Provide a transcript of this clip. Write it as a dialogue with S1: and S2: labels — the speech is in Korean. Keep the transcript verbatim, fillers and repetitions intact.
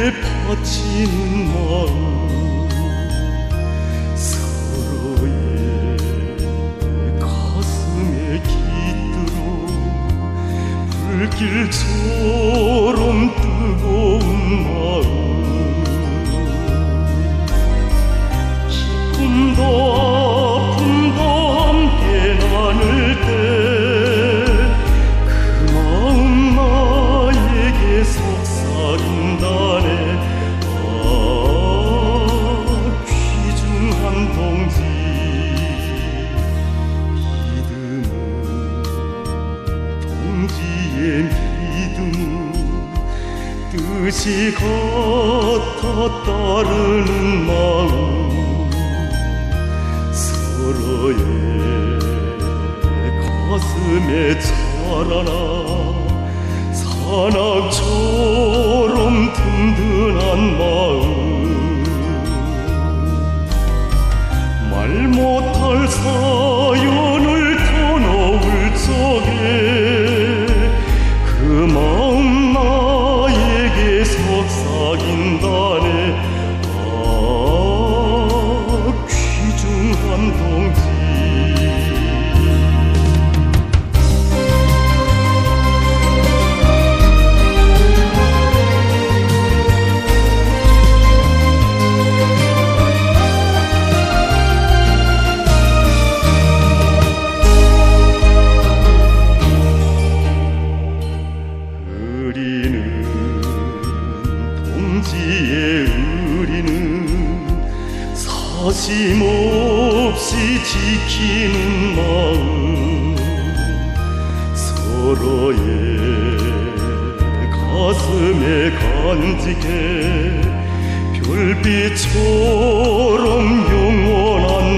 S1: 바치는 마음, 서로의 가슴에 깃들어 불길처럼 뜨거운 마음, 기쁨도 아픔도 함께 나눌 때 그 마음 나에게 속삭인다네. 아, 귀중한 동지, 믿음은 동지의 믿음은 뜻이 같아 따르는 마음, 서로의 가슴에 자라나 산악처럼 든든한 마음, 말 못할 사연을 터놓을 적에 그 마음 나에게 속삭인다네. 아, 귀중한 동지, 우리는 동지의 우리는 사심없이 지키는 마음, 서로의 가슴에 간직해 별빛처럼 영원한